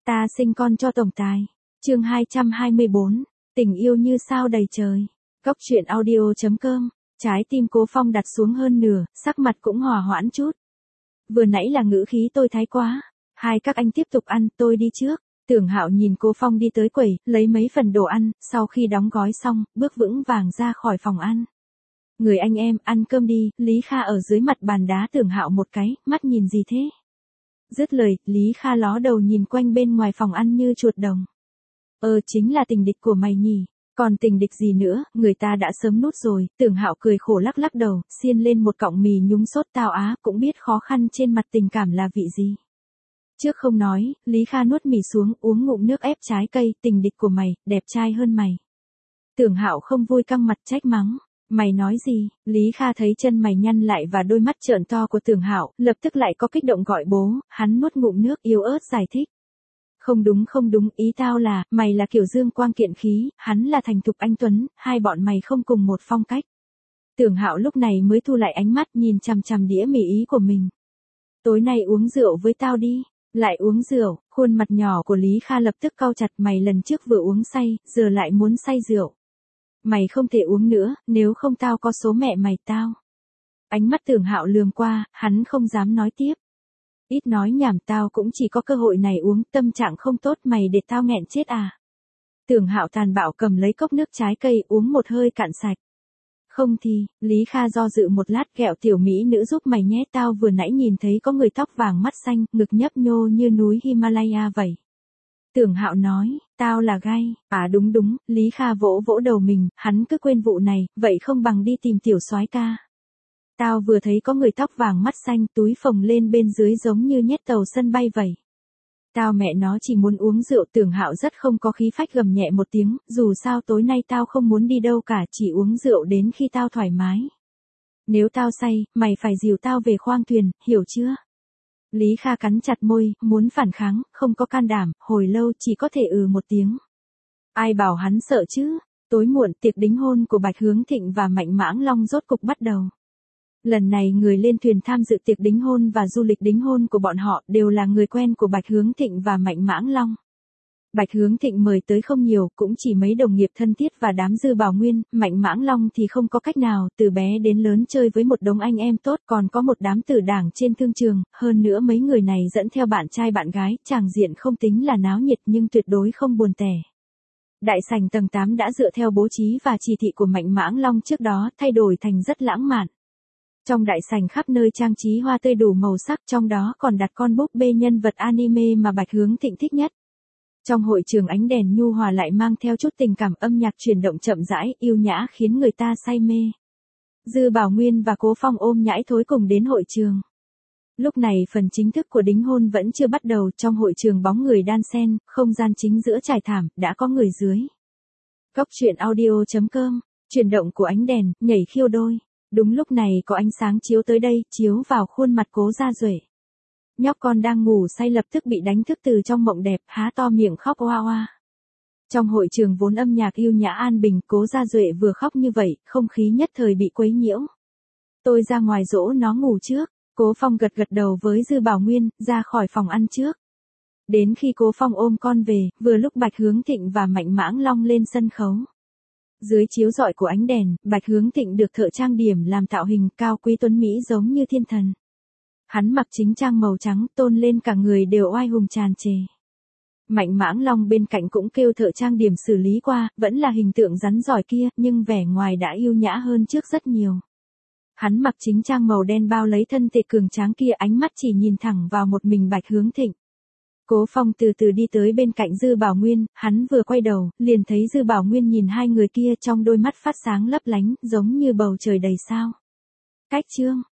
Ta sinh con cho tổng tài. Chương 224, tình yêu như sao đầy trời. Cốc truyện audio.com. Trái tim Cố Phong đặt xuống hơn nửa, sắc mặt cũng hòa hoãn chút. Vừa nãy là ngữ khí tôi thái quá. Hai các anh tiếp tục ăn, tôi đi trước. Tưởng Hạo nhìn Cố Phong đi tới quầy, lấy mấy phần đồ ăn, sau khi đóng gói xong, bước vững vàng ra khỏi phòng ăn. Người anh em, ăn cơm đi. Lý Kha ở dưới mặt bàn đá Tưởng Hạo một cái, mắt nhìn gì thế? Dứt lời, Lý Kha ló đầu nhìn quanh bên ngoài phòng ăn như chuột đồng. Chính là tình địch của mày nhỉ, còn tình địch gì nữa, người ta đã sớm nút rồi. Tưởng Hạo cười khổ lắc lắc đầu, xiên lên một cọng mì nhúng sốt tao á, cũng biết khó khăn trên mặt tình cảm là vị gì. Trước không nói, Lý Kha nuốt mì xuống, uống ngụm nước ép trái cây. Tình địch của mày, đẹp trai hơn mày. Tưởng Hạo không vui căng mặt trách mắng. Mày nói gì? Lý Kha thấy chân mày nhăn lại và đôi mắt trợn to của Tưởng Hạo, lập tức lại có kích động gọi bố. Hắn nuốt ngụm nước yếu ớt giải thích. Không đúng, ý tao là, mày là kiểu dương quang kiện khí, hắn là thành thục anh tuấn, hai bọn mày không cùng một phong cách. Tưởng Hạo lúc này mới thu lại ánh mắt, nhìn chằm chằm đĩa mì ý của mình. Tối nay uống rượu với tao đi. Lại uống rượu? Khuôn mặt nhỏ của Lý Kha lập tức cau chặt. Mày lần trước vừa uống say, giờ lại muốn say rượu. Mày không thể uống nữa, nếu không tao có số mẹ mày tao. Ánh mắt Tưởng Hạo lườm qua, hắn không dám nói tiếp. Ít nói nhảm, tao cũng chỉ có cơ hội này uống, tâm trạng không tốt mày để tao nghẹn chết à. Tưởng Hạo tàn bạo cầm lấy cốc nước trái cây uống một hơi cạn sạch. Không thì, Lý Kha do dự một lát, kẹo tiểu mỹ nữ giúp mày nhé, tao vừa nãy nhìn thấy có người tóc vàng mắt xanh, ngực nhấp nhô như núi Himalaya vậy. Tưởng Hạo nói, tao là gay. À đúng, Lý Kha vỗ vỗ đầu mình, hắn cứ quên vụ này, vậy không bằng đi tìm tiểu soái ca. Tao vừa thấy có người tóc vàng mắt xanh, túi phồng lên bên dưới giống như nhét tàu sân bay vậy. Tao mẹ nó chỉ muốn uống rượu. Tưởng Hạo rất không có khí phách gầm nhẹ một tiếng, dù sao tối nay tao không muốn đi đâu cả, chỉ uống rượu đến khi tao thoải mái. Nếu tao say, mày phải dìu tao về khoang thuyền, hiểu chưa? Lý Kha cắn chặt môi, muốn phản kháng, không có can đảm, hồi lâu chỉ có thể một tiếng. Ai bảo hắn sợ chứ? Tối muộn, tiệc đính hôn của Bạch Hướng Thịnh và Mạnh Mãng Long rốt cục bắt đầu. Lần này người lên thuyền tham dự tiệc đính hôn và du lịch đính hôn của bọn họ đều là người quen của Bạch Hướng Thịnh và Mạnh Mãng Long. Bạch Hướng Thịnh mời tới không nhiều, cũng chỉ mấy đồng nghiệp thân thiết và đám Dư Bảo Nguyên. Mạnh Mãng Long thì không có cách nào, từ bé đến lớn chơi với một đống anh em tốt, còn có một đám tử đảng trên thương trường, hơn nữa mấy người này dẫn theo bạn trai bạn gái, tràng diện không tính là náo nhiệt nhưng tuyệt đối không buồn tẻ. Đại sảnh tầng 8 đã dựa theo bố trí và chỉ thị của Mạnh Mãng Long trước đó, thay đổi thành rất lãng mạn. Trong đại sảnh khắp nơi trang trí hoa tươi đủ màu sắc, trong đó còn đặt con búp bê nhân vật anime mà Bạch Hướng Thịnh thích nhất. Trong hội trường ánh đèn nhu hòa lại mang theo chút tình cảm, âm nhạc chuyển động chậm rãi, yêu nhã khiến người ta say mê. Dư Bảo Nguyên và Cố Phong ôm nhãi thối cùng đến hội trường. Lúc này phần chính thức của đính hôn vẫn chưa bắt đầu, trong hội trường bóng người đan xen, không gian chính giữa trải thảm, đã có người dưới. Cốc truyện audio.com, chuyển động của ánh đèn, nhảy khiêu đôi. Đúng lúc này có ánh sáng chiếu tới đây, chiếu vào khuôn mặt Cố Gia Duệ. Nhóc con đang ngủ say lập tức bị đánh thức từ trong mộng đẹp, há to miệng khóc oa oa. Trong hội trường vốn âm nhạc yêu nhã an bình, Cố Gia Duệ vừa khóc như vậy, không khí nhất thời bị quấy nhiễu. Tôi ra ngoài dỗ nó ngủ trước. Cố Phong gật đầu với Dư Bảo Nguyên, ra khỏi phòng ăn trước. Đến khi Cố Phong ôm con về, vừa lúc Bạch Hướng Thịnh và Mạnh Mãng Long lên sân khấu. Dưới chiếu rọi của ánh đèn, Bạch Hướng Thịnh được thợ trang điểm làm tạo hình cao quý tuấn mỹ giống như thiên thần. Hắn mặc chính trang màu trắng, tôn lên cả người đều oai hùng tràn trề. Mạnh Mãng Long bên cạnh cũng kêu thợ trang điểm xử lý qua, vẫn là hình tượng rắn giỏi kia, nhưng vẻ ngoài đã yêu nhã hơn trước rất nhiều. Hắn mặc chính trang màu đen bao lấy thân thể cường tráng kia, ánh mắt chỉ nhìn thẳng vào một mình Bạch Hướng Thịnh. Cố Phong từ từ đi tới bên cạnh Dư Bảo Nguyên, hắn vừa quay đầu, liền thấy Dư Bảo Nguyên nhìn hai người kia, trong đôi mắt phát sáng lấp lánh, giống như bầu trời đầy sao. Cách chương